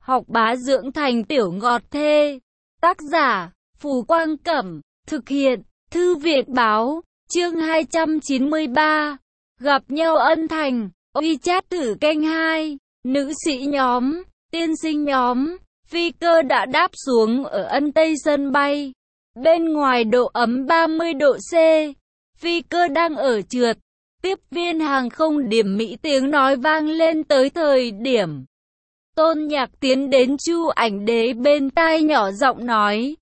học bá dưỡng thành tiểu ngọt thê. Tác giả, Phù Quang Cẩm, thực hiện, Thư viện Báo, chương 293, gặp nhau ân thành, WeChat thử kênh 2, nữ sĩ nhóm, tiên sinh nhóm, phi cơ đã đáp xuống ở Ân Tây sân bay. Bên ngoài độ ấm 30 độ C, phi cơ đang ở trượt. Tiếp viên hàng không điểm mỹ tiếng nói vang lên tới thời điểm. Tôn Nhạc tiến đến Chu Ảnh Đế bên tai nhỏ giọng nói.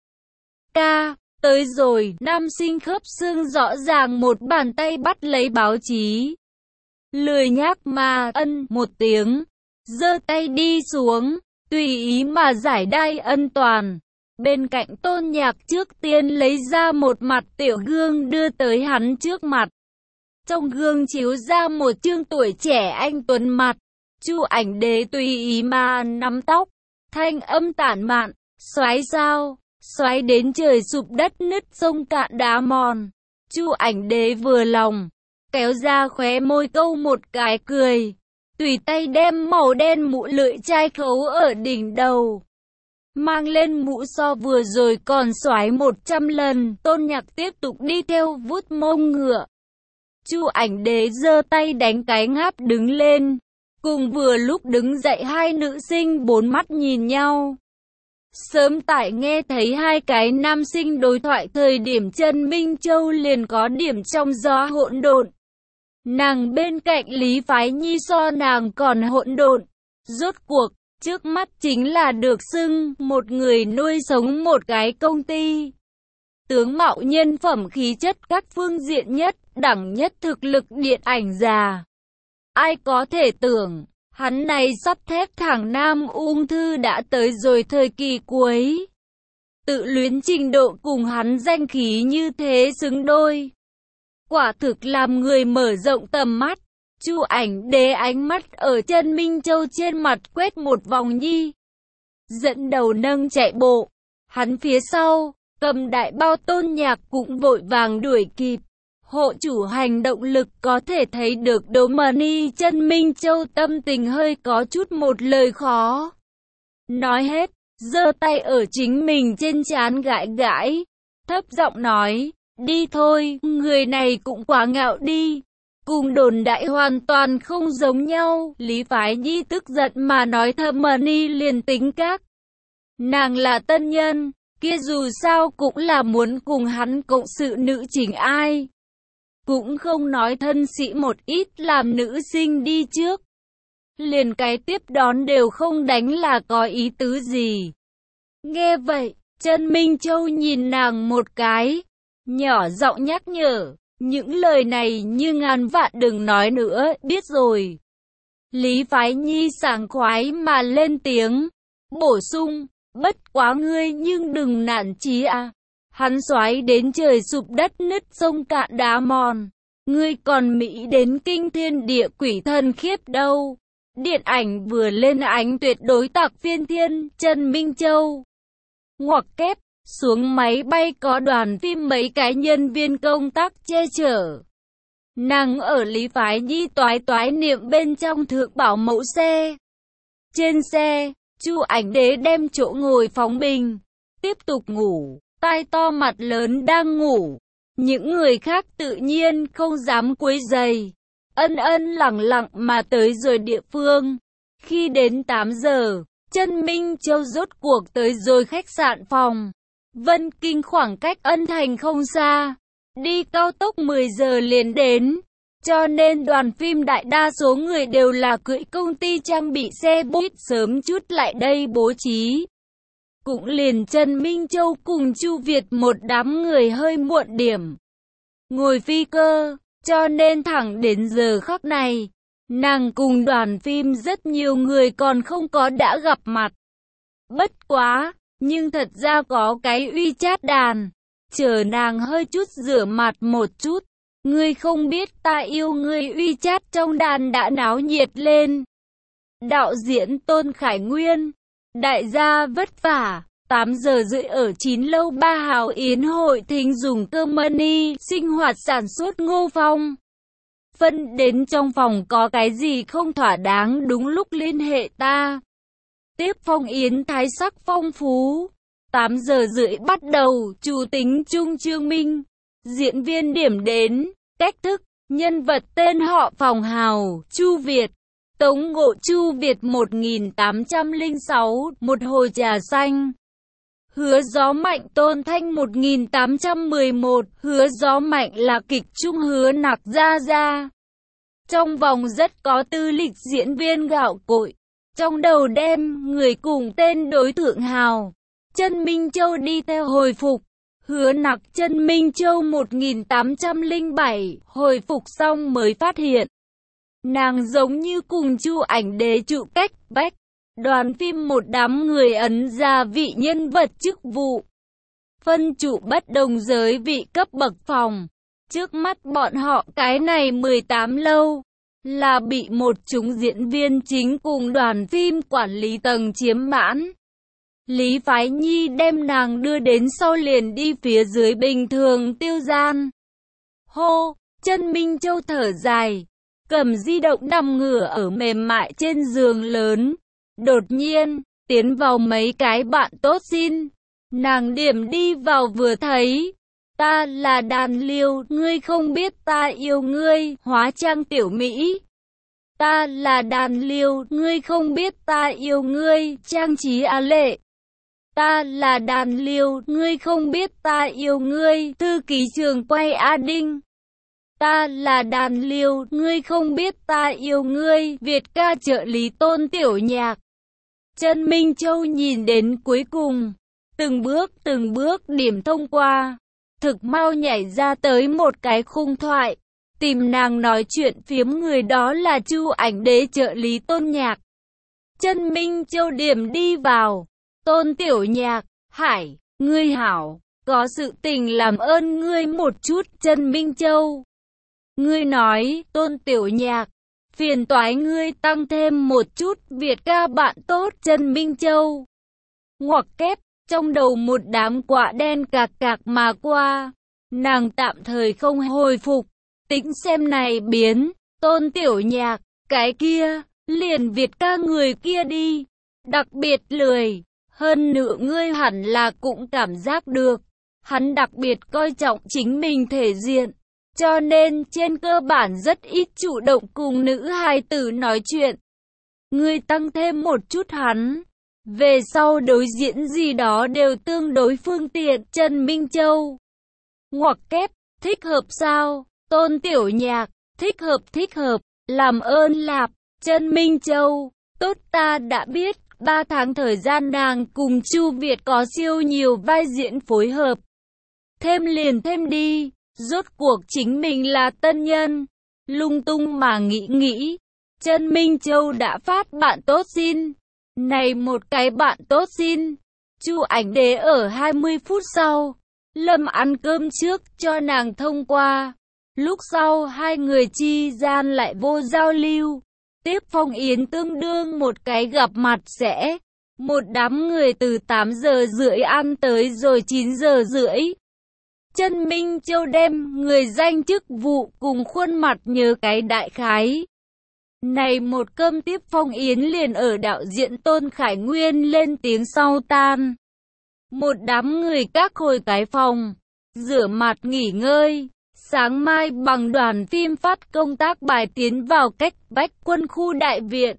Ca, tới rồi, nam sinh khớp xương rõ ràng một bàn tay bắt lấy báo chí. Lười nhác mà ân một tiếng, giơ tay đi xuống, tùy ý mà giải đai ân toàn. Bên cạnh Tôn Nhạc trước tiên lấy ra một mặt tiểu gương đưa tới hắn trước mặt. Trong gương chiếu ra một trương tuổi trẻ anh tuấn mặt. Chu Ảnh Đế tùy ý mà nắm tóc, thanh âm tản mạn, xoáy sao, xoáy đến trời sụp đất nứt sông cạn đá mòn. Chu Ảnh Đế vừa lòng, kéo ra khóe môi câu một cái cười, tùy tay đem màu đen mũ lưỡi chai khấu ở đỉnh đầu. Mang lên mũ so vừa rồi còn xoáy 100 lần. Tôn Nhạc tiếp tục đi theo vuốt mông ngựa. Chu Ảnh Đế giơ tay đánh cái ngáp đứng lên. Cùng vừa lúc đứng dậy hai nữ sinh bốn mắt nhìn nhau. Sớm tại nghe thấy hai cái nam sinh đối thoại thời điểm Trần Minh Châu liền có điểm trong gió hỗn độn. Nàng bên cạnh Lý Phái Nhi so nàng còn hỗn độn. Rốt cuộc, trước mắt chính là được xưng một người nuôi sống một cái công ty. Tướng mạo nhân phẩm khí chất các phương diện nhất, đẳng nhất thực lực điện ảnh già. Ai có thể tưởng, hắn này sắt thép thẳng nam ung thư đã tới rồi thời kỳ cuối. Tự luyến trình độ cùng hắn danh khí như thế xứng đôi. Quả thực làm người mở rộng tầm mắt. Chu Ảnh Đế ánh mắt ở Trần Minh Châu trên mặt quét một vòng nhi. Dẫn đầu nâng chạy bộ. Hắn phía sau, cầm đại bao Tôn Nhạc cũng vội vàng đuổi kịp. Hộ chủ hành động lực có thể thấy được Đỗ Mani Trần Minh Châu tâm tình hơi có chút một lời khó. Nói hết, giơ tay ở chính mình trên trán gãi gãi. Thấp giọng nói, đi thôi, người này cũng quá ngạo đi. Cùng đồn đại hoàn toàn không giống nhau. Lý Phái Nhi tức giận mà nói thầm Mani liền tính các. Nàng là tân nhân, kia dù sao cũng là muốn cùng hắn cộng sự nữ chính ai. Cũng không nói thân sĩ một ít làm nữ sinh đi trước. Liền cái tiếp đón đều không đánh là có ý tứ gì. Nghe vậy, Trần Minh Châu nhìn nàng một cái, nhỏ giọng nhắc nhở. Những lời này như ngàn vạn đừng nói nữa, biết rồi. Lý Phái Nhi sảng khoái mà lên tiếng, bổ sung, bất quá ngươi nhưng đừng nản chí à. Hắn xoáy đến trời sụp đất nứt sông cạn đá mòn. Ngươi còn mỹ đến kinh thiên địa quỷ thần khiếp đâu. Điện ảnh vừa lên ánh tuyệt đối tạc phiên thiên, Trần Minh Châu. Ngoặc kép. Xuống máy bay có đoàn phim mấy cái nhân viên công tác che chở. Nàng ở Lý Phái Nhi toái toái niệm bên trong thượng bảo mẫu xe. Trên xe, Chu Ảnh Đế đem chỗ ngồi phóng bình. Tiếp tục ngủ, tai to mặt lớn đang ngủ. Những người khác tự nhiên không dám quấy rầy. Ân ân lẳng lặng mà tới rồi địa phương. Khi đến 8 giờ, Trần Minh Châu rốt cuộc tới rồi khách sạn phòng. Vân Kinh khoảng cách Ân Thành không xa, đi cao tốc 10 giờ liền đến, cho nên đoàn phim đại đa số người đều là cưỡi công ty trang bị xe buýt sớm chút lại đây bố trí. Cũng liền Trần Minh Châu cùng Chu Việt một đám người hơi muộn điểm. Ngồi phi cơ, cho nên thẳng đến giờ khắc này, nàng cùng đoàn phim rất nhiều người còn không có đã gặp mặt. Bất quá! Nhưng thật ra có cái WeChat đàn, chờ nàng hơi chút rửa mặt một chút. Ngươi không biết ta yêu ngươi WeChat trong đàn đã náo nhiệt lên. Đạo diễn Tôn Khải Nguyên, đại gia vất vả, 8 giờ rưỡi ở 9 lâu 3 hào yến hội thính dùng cơm money, sinh hoạt sản xuất Ngô Phong. Phân đến trong phòng có cái gì không thỏa đáng đúng lúc liên hệ ta. Tiếp phong yến thái sắc phong phú. 8 giờ rưỡi bắt đầu, chủ tính Trung Chương Minh. Diễn viên điểm đến, cách thức, nhân vật tên họ Phòng Hào, Chu Việt. Tống Ngộ Chu Việt 1806, một hồ trà xanh. Hứa Gió Mạnh Tôn Thanh 1811, Hứa Gió Mạnh là kịch trung Hứa Nặc Gia Gia. Trong vòng rất có tư lịch diễn viên gạo cội. Trong đầu đem, người cùng tên đối thượng hào. Trân Minh Châu đi theo hồi phục. Hứa Nặc Trân Minh Châu 1807, hồi phục xong mới phát hiện. Nàng giống như cùng Chu Ảnh Đế trụ cách vách. Đoàn phim một đám người ấn gia vị nhân vật chức vụ. Phân trụ bất đồng giới vị cấp bậc phòng. Trước mắt bọn họ cái này 18 lâu. Là bị một chúng diễn viên chính cùng đoàn phim quản lý tầng chiếm mãn. Lý Phái Nhi đem nàng đưa đến sau liền đi phía dưới bình thường tiêu gian. Hô, Trân Minh Châu thở dài, cầm di động nằm ngửa ở mềm mại trên giường lớn. Đột nhiên, tiến vào mấy cái bạn tốt xin. Nàng điểm đi vào vừa thấy. Ta là Đàn Liêu, ngươi không biết ta yêu ngươi, hóa trang tiểu Mỹ. Ta là Đàn Liêu, ngươi không biết ta yêu ngươi, trang trí á lệ. Ta là Đàn Liêu, ngươi không biết ta yêu ngươi, thư ký trường quay A Đinh. Ta là Đàn Liêu, ngươi không biết ta yêu ngươi, Việt ca trợ lý Tôn Tiểu Nhạc. Trân Minh Châu nhìn đến cuối cùng, từng bước điểm thông qua. Thực mau nhảy ra tới một cái khung thoại. Tìm nàng nói chuyện phiếm người đó là Chu Ảnh Đế trợ lý Tôn Nhạc. Trân Minh Châu điểm đi vào. Tôn Tiểu Nhạc, Hải, ngươi hảo, có sự tình làm ơn ngươi một chút. Trân Minh Châu. Ngươi nói, Tôn Tiểu Nhạc, phiền toái ngươi tăng thêm một chút. Việt ca bạn tốt. Trân Minh Châu. Ngoặc kép, trong đầu một đám quạ đen cạc cạc mà qua. Nàng tạm thời không hồi phục. Tính xem này biến. Tôn Tiểu Nhạc, cái kia, liền Việt ca người kia đi. Đặc biệt lười. Hơn nữa ngươi hẳn là cũng cảm giác được. Hắn đặc biệt coi trọng chính mình thể diện. Cho nên trên cơ bản rất ít chủ động cùng nữ hài tử nói chuyện. Ngươi tăng thêm một chút hắn. Về sau đối diễn gì đó đều tương đối phương tiện. Trân Minh Châu. Ngoặc kép, thích hợp sao? Tôn Tiểu Nhạc, thích hợp, làm ơn lạp. Trân Minh Châu, tốt ta đã biết, 3 tháng thời gian nàng cùng Chu Việt có siêu nhiều vai diễn phối hợp. Thêm liền thêm đi, rốt cuộc chính mình là tân nhân. Lung tung mà nghĩ. Trân Minh Châu đã phát bạn tốt xin. Này một cái bạn tốt xin. Chu Ảnh Đế ở 20 phút sau. Lâm ăn cơm trước cho nàng thông qua. Lúc sau hai người chi gian lại vô giao lưu. Tiếp phong yến tương đương một cái gặp mặt sẽ. Một đám người từ 8 giờ rưỡi ăn tới rồi 9 giờ rưỡi. Trân Minh Châu đem người danh chức vụ cùng khuôn mặt nhớ cái đại khái. Này một cơm tiếp phong yến liền ở đạo diễn Tôn Khải Nguyên lên tiếng sau tan. Một đám người các hồi cái phòng, rửa mặt nghỉ ngơi. Sáng mai bằng đoàn phim phát công tác bài tiến vào cách vách quân khu đại viện.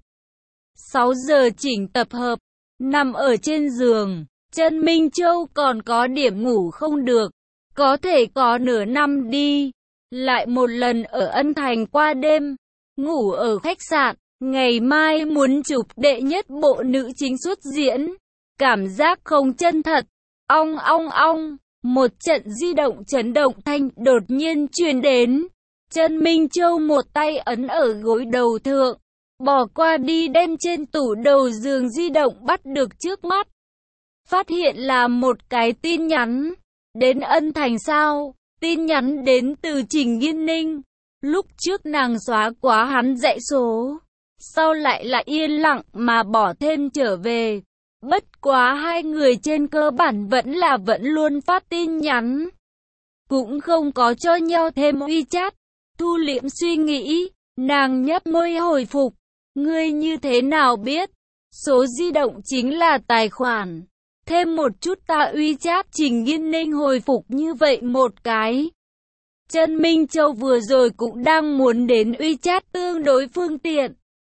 6 giờ chỉnh tập hợp, nằm ở trên giường. Trân Minh Châu còn có điểm ngủ không được. Có thể có nửa năm đi. Lại một lần ở Ân Thành qua đêm. Ngủ ở khách sạn. Ngày mai muốn chụp đệ nhất bộ nữ chính xuất diễn. Cảm giác không chân thật. Ong ong ong. Một trận di động chấn động thanh đột nhiên truyền đến. Trân Minh Châu một tay ấn ở gối đầu thượng. Bỏ qua đi đem trên tủ đầu giường di động bắt được trước mắt. Phát hiện là một cái tin nhắn. Đến Ân Thành sao? Tin nhắn đến từ Trình Nghiên Ninh. Lúc trước nàng xóa quá hắn dãy số. Sau lại là yên lặng mà bỏ thêm trở về. Bất quá hai người trên cơ bản vẫn luôn phát tin nhắn. Cũng không có cho nhau thêm WeChat. Thu liễm suy nghĩ. Nàng nhấp môi hồi phục. Ngươi như thế nào biết? Số di động chính là tài khoản. Thêm một chút ta WeChat. Trình Nghiên Ninh hồi phục như vậy một cái. Trần Minh Châu vừa rồi cũng đang muốn đến WeChat tương đối phương tiện.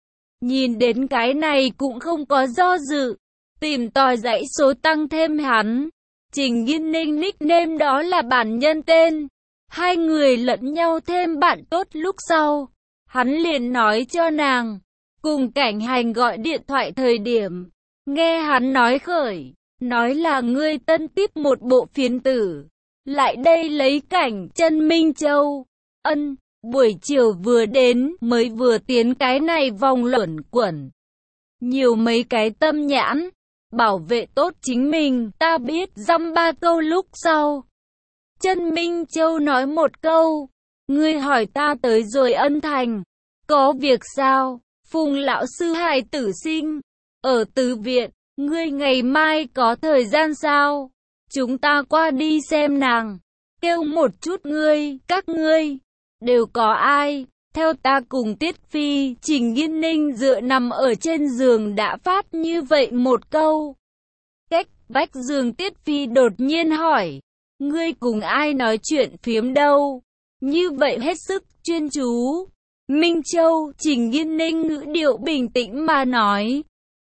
Nhìn đến cái này cũng không có do dự. Tìm tòi dãy số tăng thêm hắn. Trình Nghiên Ninh nickname đó là bản nhân tên. Hai người lẫn nhau thêm bạn tốt lúc sau. Hắn liền nói cho nàng. Cùng Cảnh Hành gọi điện thoại thời điểm. Nghe hắn nói khởi. Nói là ngươi tân tiếp một bộ phiến tử. Lại đây lấy cảnh Trần Minh Châu. Ân, buổi chiều vừa đến mới vừa tiến cái này vòng luẩn quẩn. Nhiều mấy cái tâm nhãn. Bảo vệ tốt chính mình, ta biết dăm ba câu lúc sau. Trần Minh Châu nói một câu. Ngươi hỏi ta tới rồi Ân Thành. Có việc sao? Phùng lão sư hài tử sinh. Ở Từ Viện, ngươi ngày mai có thời gian sao? Chúng ta qua đi xem nàng. Kêu một chút ngươi, các ngươi. Đều có ai? Theo ta cùng Tiết Phi, Trình Nghiên Ninh dựa nằm ở trên giường đã phát như vậy một câu. Cách vách giường Tiết Phi đột nhiên hỏi. Ngươi cùng ai nói chuyện phiếm đâu? Như vậy hết sức chuyên chú. Minh Châu, Trình Nghiên Ninh ngữ điệu bình tĩnh mà nói.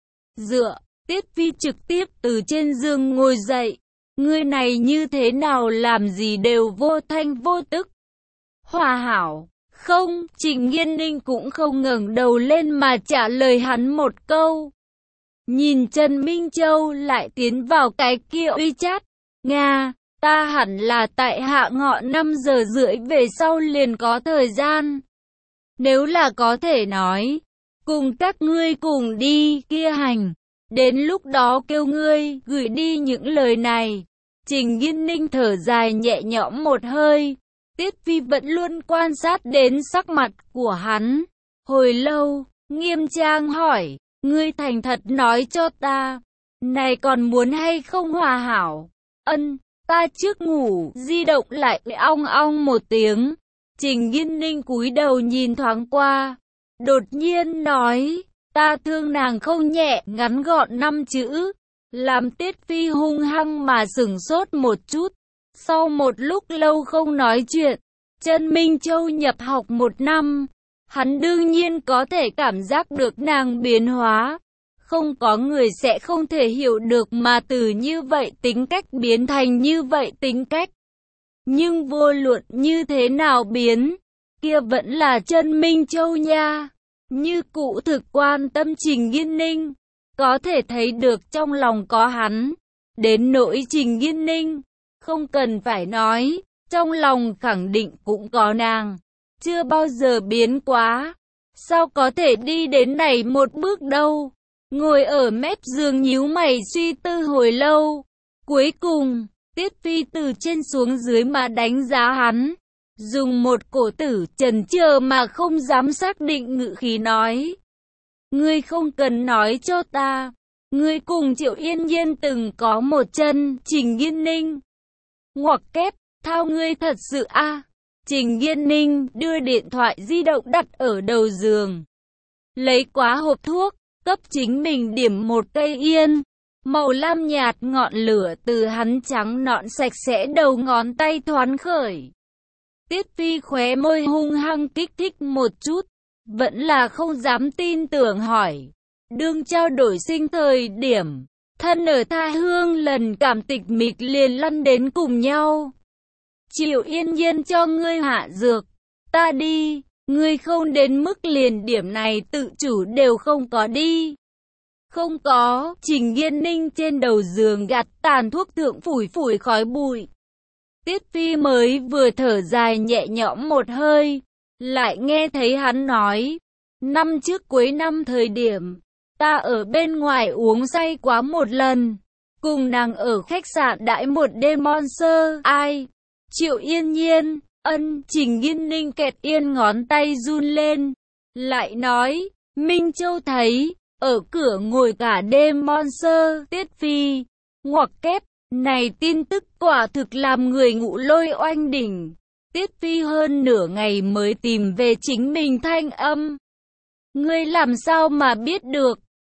Dựa, Tiết Phi trực tiếp từ trên giường ngồi dậy. Ngươi này như thế nào làm gì đều vô thanh vô tức. Hòa hảo. Không, Trình Nghiên Ninh cũng không ngẩng đầu lên mà trả lời hắn một câu. Nhìn Trần Minh Châu lại tiến vào cái kia WeChat. Nga, ta hẳn là tại hạ ngọ 5 giờ rưỡi về sau liền có thời gian. Nếu là có thể nói, cùng các ngươi cùng đi kia hành. Đến lúc đó kêu ngươi gửi đi những lời này. Trình Nghiên Ninh thở dài nhẹ nhõm một hơi. Tiết Phi vẫn luôn quan sát đến sắc mặt của hắn. Hồi lâu, nghiêm trang hỏi, ngươi thành thật nói cho ta. Này còn muốn hay không hòa hảo? Ân, ta trước ngủ, di động lại ong ong một tiếng. Trình Nghiên Ninh cúi đầu nhìn thoáng qua. Đột nhiên nói, ta thương nàng không nhẹ, ngắn gọn 5 chữ. Làm Tiết Phi hung hăng mà sửng sốt một chút. Sau một lúc lâu không nói chuyện, Trần Minh Châu nhập học 1 năm. Hắn đương nhiên có thể cảm giác được nàng biến hóa. Không có người sẽ không thể hiểu được mà từ như vậy tính cách biến thành như vậy tính cách. Nhưng vô luận như thế nào biến, kia vẫn là Trần Minh Châu nha. Như cũ thực quan tâm Trình Nghiên Ninh, có thể thấy được trong lòng có hắn. Đến nỗi Trình Nghiên Ninh, không cần phải nói, trong lòng khẳng định cũng có nàng. Chưa bao giờ biến quá. Sao có thể đi đến này một bước đâu? Ngồi ở mép giường nhíu mày suy tư hồi lâu. Cuối cùng, Tiết Phi từ trên xuống dưới mà đánh giá hắn. Dùng một cổ tử chần chờ mà không dám xác định ngữ khí nói. Ngươi không cần nói cho ta. Ngươi cùng Triệu Yên Nhiên từng có một chân. Trình Nghiên Ninh. Ngoặc kép, thao ngươi thật sự a. Trình Nghiên Ninh đưa điện thoại di động đặt ở đầu giường. Lấy quá hộp thuốc, cấp chính mình điểm một cây yên. Màu lam nhạt ngọn lửa từ hắn trắng nõn sạch sẽ đầu ngón tay thoáng khởi. Tiết Phi khóe môi hung hăng kích thích một chút. Vẫn là không dám tin tưởng hỏi. Đương trao đổi sinh thời điểm. Thân ở tha hương lần cảm tịch mịch liền lăn đến cùng nhau. Triệu Yên Nhiên cho ngươi hạ dược. Ta đi. Ngươi không đến mức liền điểm này tự chủ đều không có đi. Không có. Trình Nghiên Ninh trên đầu giường gạt tàn thuốc thượng phủi phủi khói bụi. Tiết Phi mới vừa thở dài nhẹ nhõm một hơi. Lại nghe thấy hắn nói. Năm trước cuối năm thời điểm. Ta ở bên ngoài uống say quá một lần. Cùng nàng ở khách sạn đãi một đêm Monster. Ai? Triệu Yên Nhiên. Ân. Trình Nghiên Ninh kẹt yên ngón tay run lên. Lại nói. Minh Châu thấy. Ở cửa ngồi cả đêm Monster. Tiết Phi. Ngoặc kép. Này tin tức quả thực làm người ngủ lôi oanh đỉnh. Tiết Phi hơn nửa ngày mới tìm về chính mình thanh âm. Ngươi làm sao mà biết được?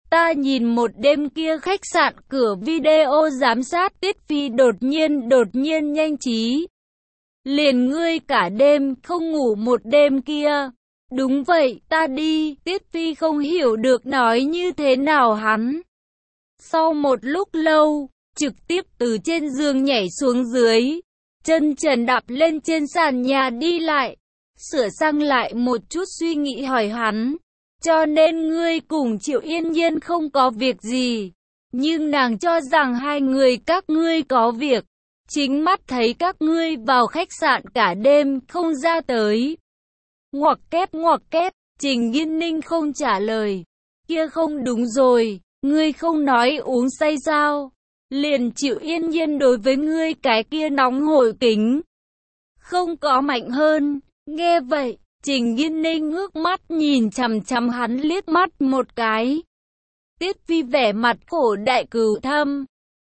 Ta nhìn một đêm kia khách sạn cửa video giám sát Tiết Phi đột nhiên nhanh trí. Liền ngươi cả đêm không ngủ một đêm kia. Đúng vậy, ta đi. Tiết Phi không hiểu được nói như thế nào hắn. Sau một lúc lâu, trực tiếp từ trên giường nhảy xuống dưới. Chân trần đạp lên trên sàn nhà đi lại. Sửa sang lại một chút suy nghĩ hỏi hắn. Cho nên ngươi cùng Triệu Yên Nhiên không có việc gì. Nhưng nàng cho rằng hai người các ngươi có việc. Chính mắt thấy các ngươi vào khách sạn cả đêm không ra tới. Ngoặc kép, Trình Nghiên Ninh không trả lời. Kia không đúng rồi, ngươi không nói uống say sao? Liền Triệu Yên Nhiên đối với ngươi cái kia nóng hổi kính. Không có mạnh hơn, nghe vậy. Trình Nghiên Ninh ngước mắt nhìn chằm chằm hắn liếc mắt một cái. Tiết Phi vẻ mặt khổ đại cửu thâm.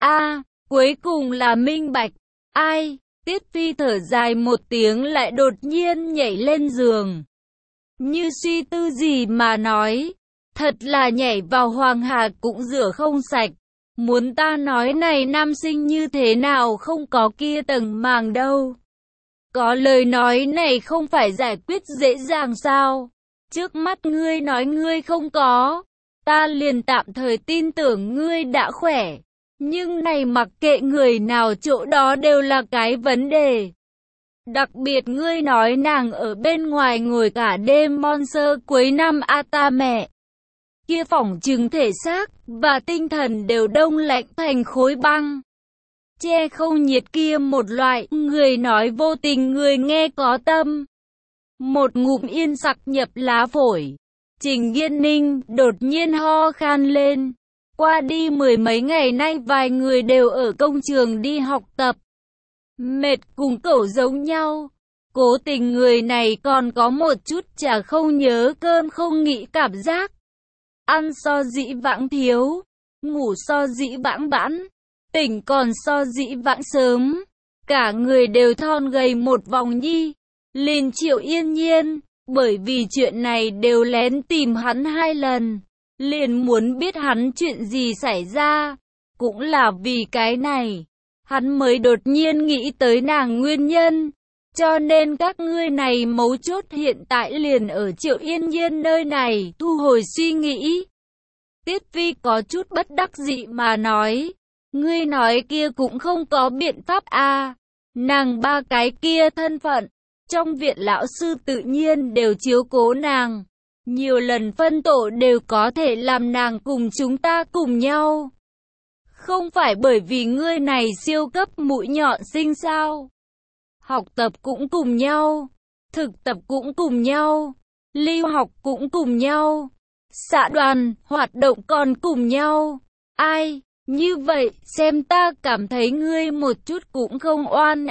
Cuối cùng là minh bạch. Ai? Tiết Phi thở dài một tiếng lại đột nhiên nhảy lên giường. Như suy tư gì mà nói. Thật là nhảy vào Hoàng Hà cũng rửa không sạch. Muốn ta nói này nam sinh như thế nào không có kia tầng màng đâu. Có lời nói này không phải giải quyết dễ dàng sao? Trước mắt ngươi nói ngươi không có, ta liền tạm thời tin tưởng ngươi đã khỏe. Nhưng này mặc kệ người nào chỗ đó đều là cái vấn đề. Đặc biệt ngươi nói nàng ở bên ngoài ngồi cả đêm Monster cuối năm ta mẹ. Kia phỏng chứng thể xác và tinh thần đều đông lạnh thành khối băng. Che không nhiệt kia một loại, người nói vô tình người nghe có tâm. Một ngụm yên sặc nhập lá phổi. Trình Nghiên Ninh đột nhiên ho khan lên. Qua đi mười mấy ngày nay vài người đều ở công trường đi học tập. Mệt cùng cẩu giống nhau. Cố tình người này còn có một chút chả không nhớ cơm không nghĩ cảm giác. Ăn so dĩ vãng thiếu, ngủ so dĩ vãng bẵng. Tỉnh còn so dĩ vãng sớm, cả người đều thon gầy một vòng nhi. Liền Triệu Yên Nhiên, bởi vì chuyện này đều lén tìm hắn 2 lần, liền muốn biết hắn chuyện gì xảy ra. Cũng là vì cái này, hắn mới đột nhiên nghĩ tới nàng nguyên nhân. Cho nên các ngươi này mấu chốt hiện tại liền ở Triệu Yên Nhiên nơi này, thu hồi suy nghĩ. Tiết Phi có chút bất đắc dĩ mà nói. Ngươi nói kia cũng không có biện pháp nàng ba cái kia thân phận, trong viện lão sư tự nhiên đều chiếu cố nàng. Nhiều lần phân tổ đều có thể làm nàng cùng chúng ta cùng nhau. Không phải bởi vì ngươi này siêu cấp mũi nhọn sinh sao. Học tập cũng cùng nhau, thực tập cũng cùng nhau, lưu học cũng cùng nhau, xã đoàn, hoạt động còn cùng nhau. Ai? Như vậy, xem ta cảm thấy ngươi một chút cũng không oan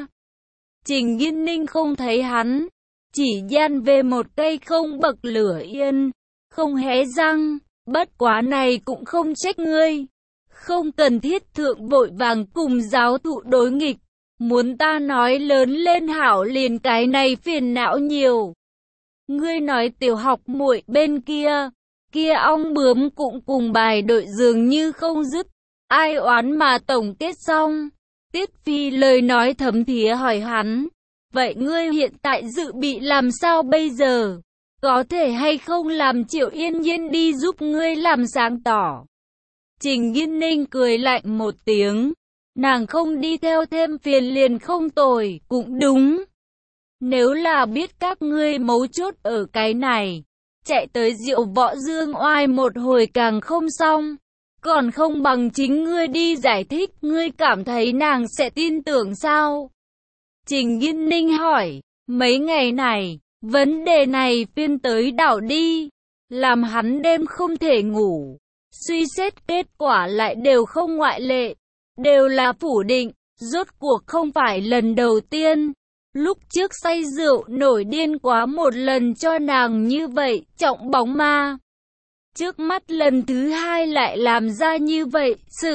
Trình Nghiên Ninh không thấy hắn, chỉ gian về một cây không bậc lửa yên, không hé răng, bất quá này cũng không trách ngươi. Không cần thiết thượng vội vàng cùng giáo thụ đối nghịch, muốn ta nói lớn lên hảo liền cái này phiền não nhiều. Ngươi nói tiểu học muội bên kia ong bướm cũng cùng bài đội dường như không dứt, ai oán mà tổng kết xong. Tiết Phi lời nói thấm thía hỏi hắn, vậy ngươi hiện tại dự bị làm sao bây giờ? Có thể hay không làm Triệu Yên Nhiên đi giúp ngươi làm sáng tỏ? Trình Nghiên Ninh cười lạnh một tiếng, nàng không đi theo thêm phiền liền không tồi, cũng đúng. Nếu là biết các ngươi mấu chốt ở cái này, chạy tới Diệu Võ Dương oai một hồi càng không xong. Còn không bằng chính ngươi đi giải thích, ngươi cảm thấy nàng sẽ tin tưởng sao? Trình Nghiên Ninh hỏi, mấy ngày này, vấn đề này phiên tới đảo đi, làm hắn đêm không thể ngủ. Suy xét kết quả lại đều không ngoại lệ, đều là phủ định, rốt cuộc không phải lần đầu tiên. Lúc trước say rượu nổi điên quá một lần cho nàng như vậy, trọng bóng ma. Trước mắt lần thứ 2 lại làm ra như vậy,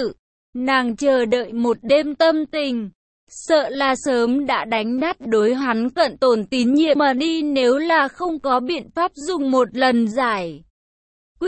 nàng chờ đợi một đêm tâm tình. Sợ là sớm đã đánh nát đối hắn cận tồn tín nhiệm mà đi nếu là không có biện pháp dùng một lần giải quyết.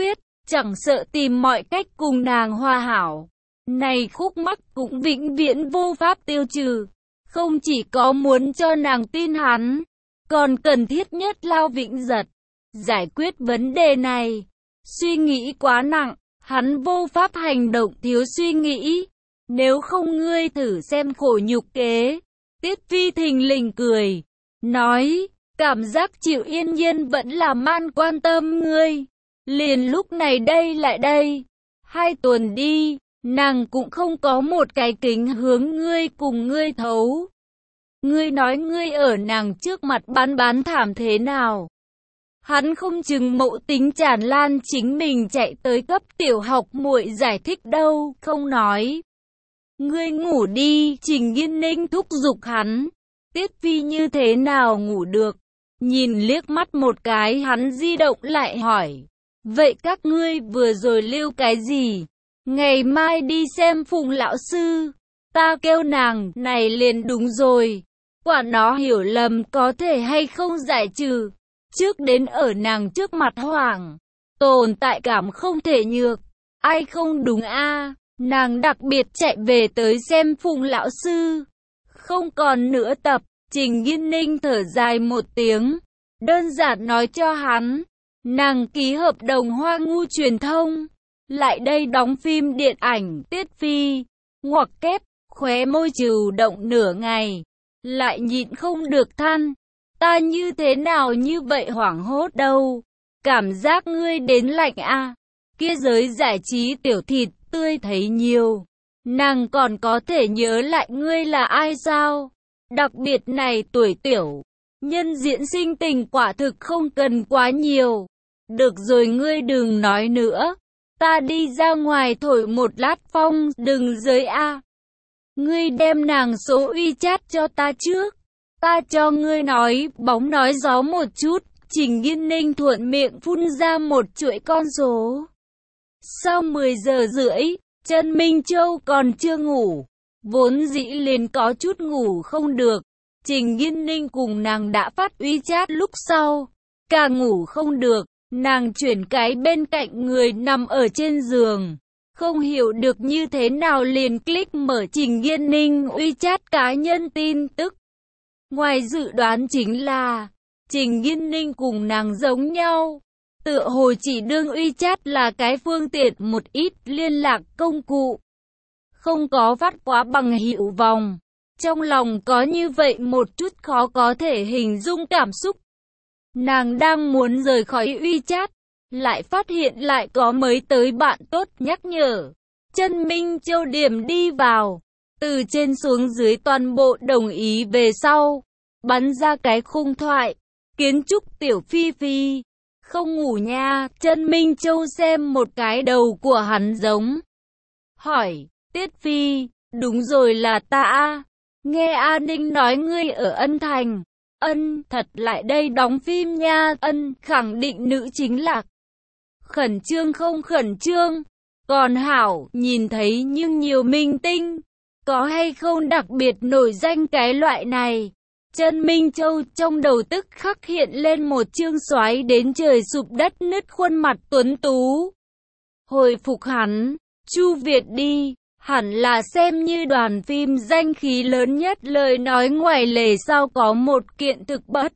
chẳng sợ tìm mọi cách cùng nàng hòa hảo. Này khúc mắc cũng vĩnh viễn vô pháp tiêu trừ. Không chỉ có muốn cho nàng tin hắn, còn cần thiết nhất Lao Vĩnh Giật giải quyết vấn đề này. Suy nghĩ quá nặng, hắn vô pháp hành động thiếu suy nghĩ. Nếu không ngươi thử xem khổ nhục kế. Tiết Phi thình lình cười, nói, cảm giác Triệu Yên Nhiên vẫn là man quan tâm ngươi. Liền lúc này đây lại đây, 2 tuần đi, nàng cũng không có một cái kính hướng ngươi cùng ngươi thấu. Ngươi nói ngươi ở nàng trước mặt bán thảm thế nào? Hắn không chừng mậu tính tràn lan chính mình chạy tới cấp tiểu học muội giải thích đâu, không nói. Ngươi ngủ đi, Trình Nghiên Ninh thúc giục hắn. Tiết Phi như thế nào ngủ được? Nhìn liếc mắt một cái hắn di động lại hỏi. Vậy các ngươi vừa rồi lưu cái gì? Ngày mai đi xem Phùng lão sư. Ta kêu nàng này liền đúng rồi. Quả nó hiểu lầm có thể hay không giải trừ. Trước đến ở nàng trước mặt hoảng. Tồn tại cảm không thể nhược. Ai không đúng a? Nàng đặc biệt chạy về tới xem Phùng lão sư. Không còn nữa tập. Trình Nghiên Ninh thở dài một tiếng. Đơn giản nói cho hắn. Nàng ký hợp đồng Hoa Ngu truyền thông. Lại đây đóng phim điện ảnh. Tiết Phi ngoặc kép, khóe môi trừ động nửa ngày. Lại nhịn không được than. Ta như thế nào như vậy hoảng hốt đâu. Cảm giác ngươi đến lạnh a. Kia giới giải trí tiểu thịt tươi thấy nhiều. Nàng còn có thể nhớ lại ngươi là ai sao? Đặc biệt này tuổi tiểu. Nhân diễn sinh tình quả thực không cần quá nhiều. Được rồi ngươi đừng nói nữa. Ta đi ra ngoài thổi một lát phong, đừng giới a. Ngươi đem nàng số WeChat cho ta trước. Ta cho ngươi nói bóng nói gió một chút. Trình Nghiên Ninh thuận miệng phun ra một chuỗi con số. Sau 10 giờ rưỡi, Trần Minh Châu còn chưa ngủ. Vốn dĩ liền có chút ngủ không được. Trình Nghiên Ninh cùng nàng đã phát WeChat lúc sau. Càng ngủ không được, nàng chuyển cái bên cạnh người nằm ở trên giường. Không hiểu được như thế nào liền click mở Trình Nghiên Ninh WeChat cá nhân tin tức. Ngoài dự đoán chính là, Trình Nghiên Ninh cùng nàng giống nhau. Tựa hồ chỉ đương WeChat là cái phương tiện một ít liên lạc công cụ. Không có phát quá bằng hiệu vòng. Trong lòng có như vậy một chút khó có thể hình dung cảm xúc. Nàng đang muốn rời khỏi WeChat, lại phát hiện lại có mới tới bạn tốt nhắc nhở. Trần Minh Châu điểm đi vào, từ trên xuống dưới toàn bộ đồng ý về sau, bắn ra cái khung thoại. Kiến trúc tiểu Phi Phi, không ngủ nha. Trần Minh Châu xem một cái đầu của hắn giống. Hỏi, Tiết Phi, đúng rồi là ta a. Nghe A Ninh nói ngươi ở Ân Thành. Ân, thật lại đây đóng phim nha. Ân, khẳng định nữ chính lạc. Khẩn trương không khẩn trương? Còn hảo, nhìn thấy nhưng nhiều minh tinh. Có hay không đặc biệt nổi danh cái loại này? Trần Minh Châu trong đầu tức khắc hiện lên một chương xoáy đến trời sụp đất nứt khuôn mặt tuấn tú. Hồi phục hắn, Chu Việt đi, hẳn là xem như đoàn phim danh khí lớn nhất lời nói ngoài lề sau có một kiện thực bất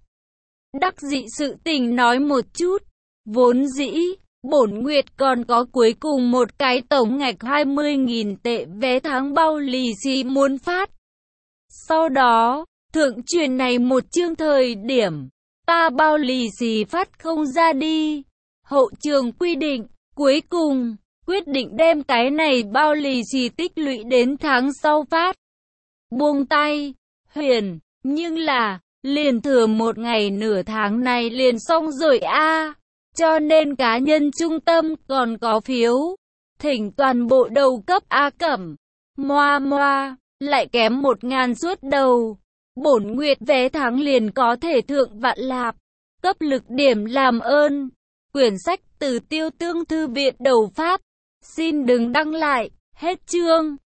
đắc dĩ sự tình nói một chút. Vốn dĩ, Bổn Nguyệt còn có cuối cùng một cái tổng ngạch 20.000 tệ vé tháng bao lì xì muốn phát. Sau đó, thượng truyền này một chương thời điểm, ta bao lì xì phát không ra đi. Hậu trường quy định, cuối cùng, quyết định đem cái này bao lì xì tích lũy đến tháng sau phát. Buông tay, Huyền, nhưng là, liền thừa một ngày nửa tháng này liền xong rồi a. Cho nên cá nhân trung tâm còn có phiếu. Thỉnh toàn bộ đầu cấp A Cẩm. Moa, lại kém 1.000 suốt đầu. Bổn Nguyệt vé tháng liền có thể thượng vạn lạp. Cấp lực điểm làm ơn. Quyển sách từ Tiêu Tương Thư viện đầu phát. Xin đừng đăng lại. Hết chương.